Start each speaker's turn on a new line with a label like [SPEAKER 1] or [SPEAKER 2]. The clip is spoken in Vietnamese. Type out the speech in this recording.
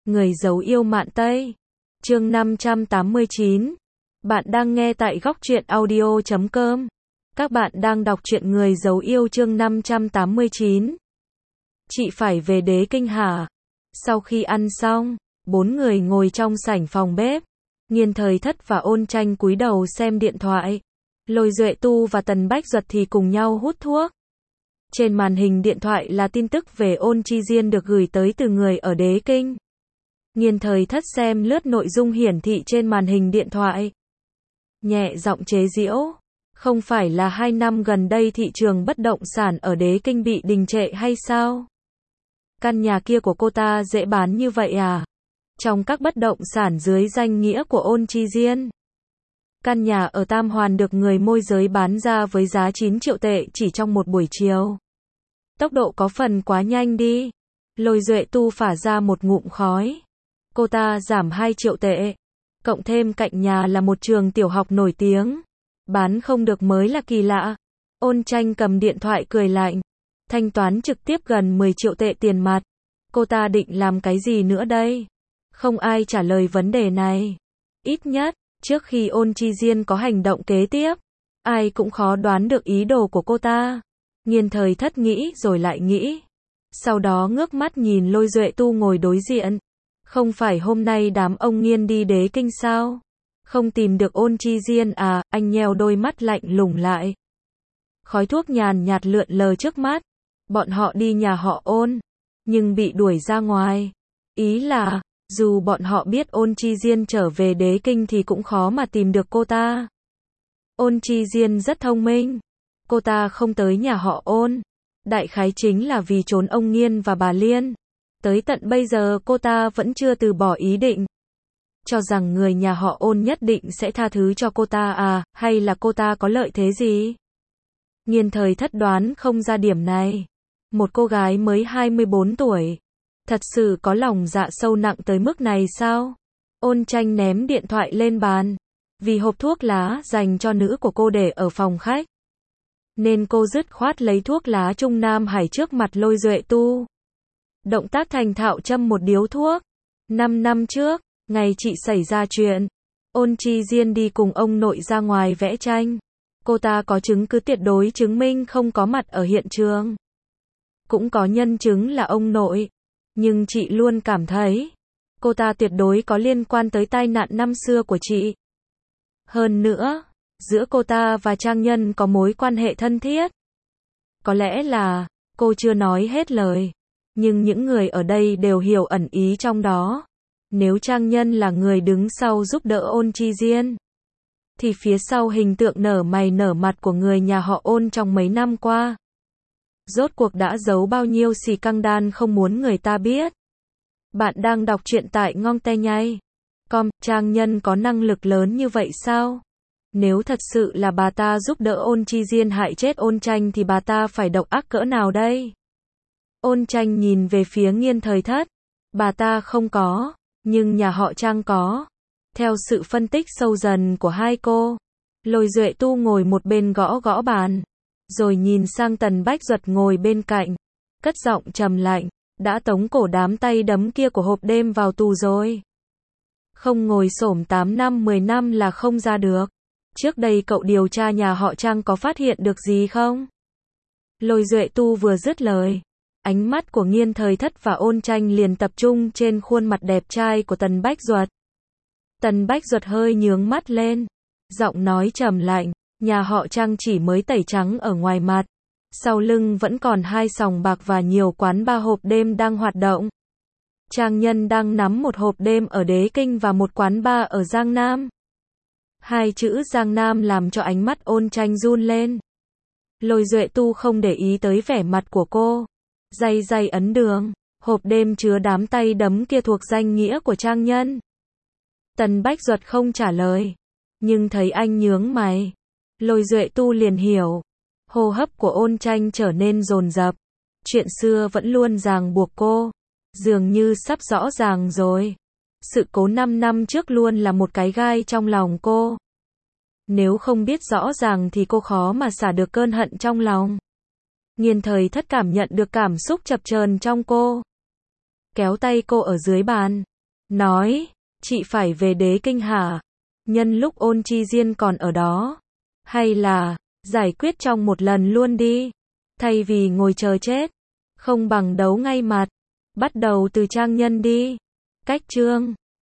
[SPEAKER 1] Người giấu yêu mạn Tây. Chương 589. Bạn đang nghe tại goctruyện audio.com. Các bạn đang đọc truyện Người giấu yêu chương 589. Chị phải về Đế Kinh hả? Sau khi ăn xong, bốn người ngồi trong sảnh phòng bếp. Nghiên Thời Thất và Ôn Tranh cúi đầu xem điện thoại. Lôi Duệ Tu và Tần Bách Duật thì cùng nhau hút thuốc. Trên màn hình điện thoại là tin tức về Ôn Chi Diên được gửi tới từ người ở Đế Kinh. Nghiên Thời Thất xem lướt nội dung hiển thị trên màn hình điện thoại. Nhẹ giọng chế giễu. Không phải là 2 năm gần đây thị trường bất động sản ở Đế Kinh bị đình trệ hay sao? Căn nhà kia của cô ta dễ bán như vậy à? Trong các bất động sản dưới danh nghĩa của Ôn Chi Diên, căn nhà ở Tam Hoàn được người môi giới bán ra với giá 9 triệu tệ chỉ trong một buổi chiều. Tốc độ có phần quá nhanh đi. Lôi Duệ Tu phả ra một ngụm khói. Cô ta giảm 2 triệu tệ. Cộng thêm cạnh nhà là một trường tiểu học nổi tiếng. Bán không được mới là kỳ lạ. Ôn Tranh cầm điện thoại cười lạnh. Thanh toán trực tiếp gần 10 triệu tệ tiền mặt. Cô ta định làm cái gì nữa đây? Không ai trả lời vấn đề này. Ít nhất, trước khi Ôn Chi Diên có hành động kế tiếp, ai cũng khó đoán được ý đồ của cô ta. Nghiên Thời Thất nghĩ rồi lại nghĩ. Sau đó ngước mắt nhìn Lôi Duệ Tu ngồi đối diện. Không phải hôm nay đám ông Nghiên đi Đế Kinh sao? Không tìm được Ôn Chi Diên à? Anh nheo đôi mắt lạnh lùng lại. Khói thuốc nhàn nhạt lượn lờ trước mắt. Bọn họ đi nhà họ Ôn, nhưng bị đuổi ra ngoài. Ý là, dù bọn họ biết Ôn Chi Diên trở về Đế Kinh thì cũng khó mà tìm được cô ta. Ôn Chi Diên rất thông minh. Cô ta không tới nhà họ Ôn. Đại khái chính là vì trốn ông Nghiên và bà Liên. Tới tận bây giờ cô ta vẫn chưa từ bỏ ý định. Cho rằng người nhà họ Ôn nhất định sẽ tha thứ cho cô ta à, hay là cô ta có lợi thế gì? Nghiên Thời Thất đoán không ra điểm này. Một cô gái mới 24 tuổi. Thật sự có lòng dạ sâu nặng tới mức này sao? Ôn Tranh ném điện thoại lên bàn. Vì hộp thuốc lá dành cho nữ của cô để ở phòng khách, nên cô dứt khoát lấy thuốc lá Trung Nam Hải trước mặt Lôi Duệ Tu. Động tác thành thạo châm một điếu thuốc. 5 năm trước, ngày chị xảy ra chuyện, Ôn Chi Diên đi cùng ông nội ra ngoài vẽ tranh. Cô ta có chứng cứ tuyệt đối chứng minh không có mặt ở hiện trường. Cũng có nhân chứng là ông nội. Nhưng chị luôn cảm thấy, cô ta tuyệt đối có liên quan tới tai nạn năm xưa của chị. Hơn nữa, giữa cô ta và Trang Nhân có mối quan hệ thân thiết. Có lẽ là, cô chưa nói hết lời. Nhưng những người ở đây đều hiểu ẩn ý trong đó. Nếu Trang Nhân là người đứng sau giúp đỡ Ôn Chi Diên, thì phía sau hình tượng nở mày nở mặt của người nhà họ Ôn trong mấy năm qua, rốt cuộc đã giấu bao nhiêu xì căng đan không muốn người ta biết. Bạn đang đọc truyện tại ngongtae.com. Trang Nhân có năng lực lớn như vậy sao? Nếu thật sự là bà ta giúp đỡ Ôn Chi Diên hại chết Ôn Tranh thì bà ta phải độc ác cỡ nào đây? Ôn Tranh nhìn về phía Nghiên Thời Thất. Bà ta không có, nhưng nhà họ Trang có. Theo sự phân tích sâu dần của hai cô, Lôi Duệ Tu ngồi một bên gõ gõ bàn, rồi nhìn sang Tần Bách Duật ngồi bên cạnh, cất giọng trầm lạnh, đã tống cổ đám tay đấm kia của hộp đêm vào tù rồi. Không ngồi xổm 8 năm 10 năm là không ra được. Trước đây cậu điều tra nhà họ Trang có phát hiện được gì không? Lôi Duệ Tu vừa dứt lời, ánh mắt của Nghiên Thời Thất và Ôn Tranh liền tập trung trên khuôn mặt đẹp trai của Tần Bách Duật. Tần Bách Duật hơi nhướng mắt lên, giọng nói trầm lạnh, nhà họ Trang chỉ mới tẩy trắng ở ngoài mặt, sau lưng vẫn còn 2 sòng bạc và nhiều quán bar hộp đêm đang hoạt động. Trang Nhân đang nắm một hộp đêm ở Đế Kinh và một quán bar ở Giang Nam. 2 chữ Giang Nam làm cho ánh mắt Ôn Tranh run lên. Lôi Duệ Tu không để ý tới vẻ mặt của cô. Day day ấn đường, hộp đêm chứa đám tay đấm kia thuộc danh nghĩa của Trang Nhân. Tần Bách Duật không trả lời, nhưng thấy anh nhướng mày, Lôi Duệ Tu liền hiểu. Hô hấp của Ôn Tranh trở nên dồn dập. Chuyện xưa vẫn luôn ràng buộc cô, dường như sắp rõ ràng rồi. Sự cố 5 năm trước luôn là một cái gai trong lòng cô. Nếu không biết rõ ràng thì cô khó mà xả được cơn hận trong lòng. Nghiên Thời Thất cảm nhận được cảm xúc chập chờn trong cô. Kéo tay cô ở dưới bàn, nói, chị phải về Đế Kinh hả? Nhân lúc Ôn Chi Diên còn ở đó. Hay là, giải quyết trong một lần luôn đi. Thay vì ngồi chờ chết. Không bằng đấu ngay mặt. Bắt đầu từ Trang Nhân đi. Cách chương